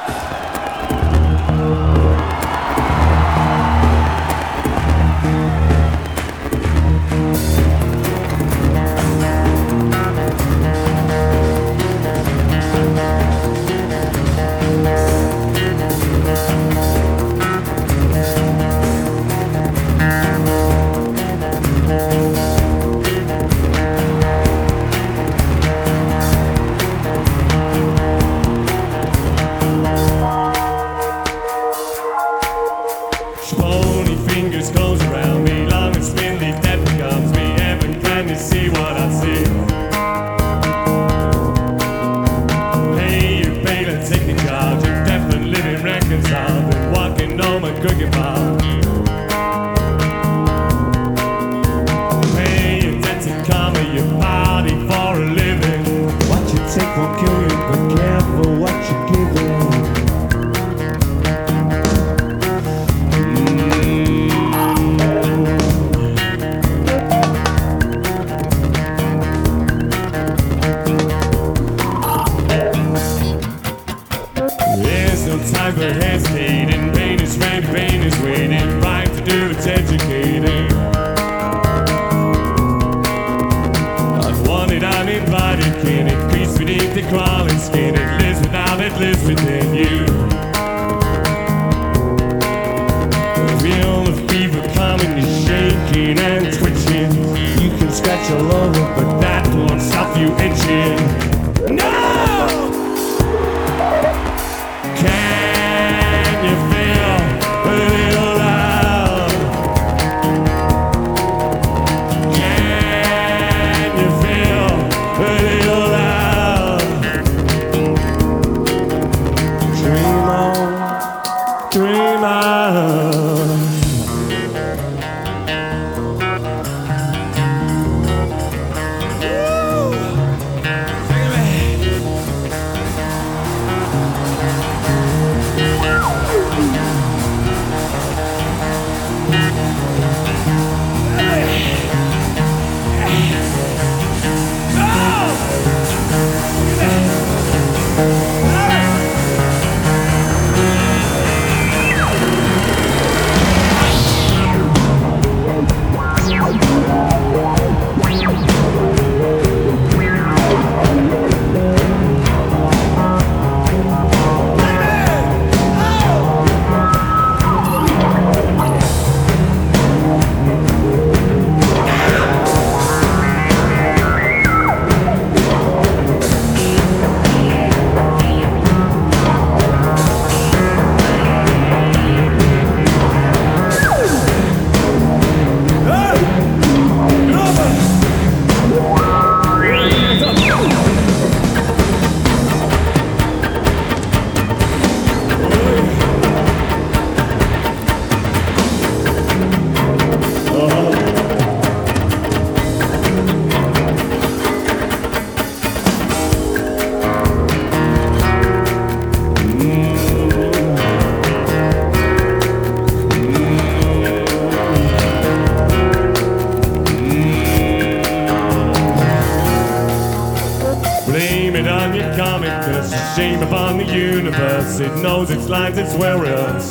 It knows its lines, its warriors.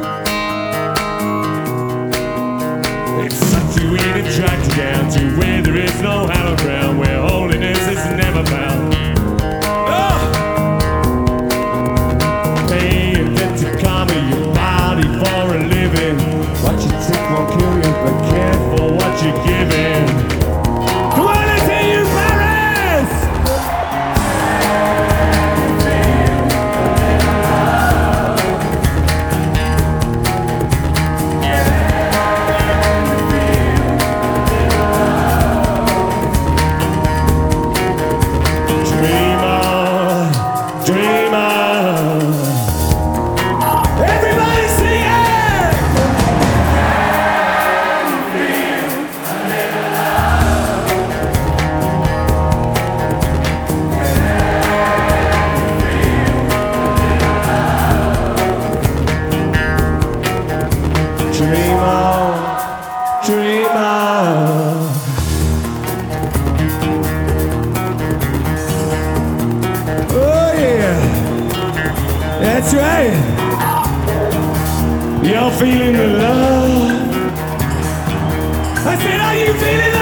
It's such a weird and tracked down to where there is no hallowed ground, where holiness is never found. Pay attention, karma, your body for a living. What you take won't kill you, but careful what you're giving. Quality you Paris! That's right. You're feeling the love. I said, are you feeling the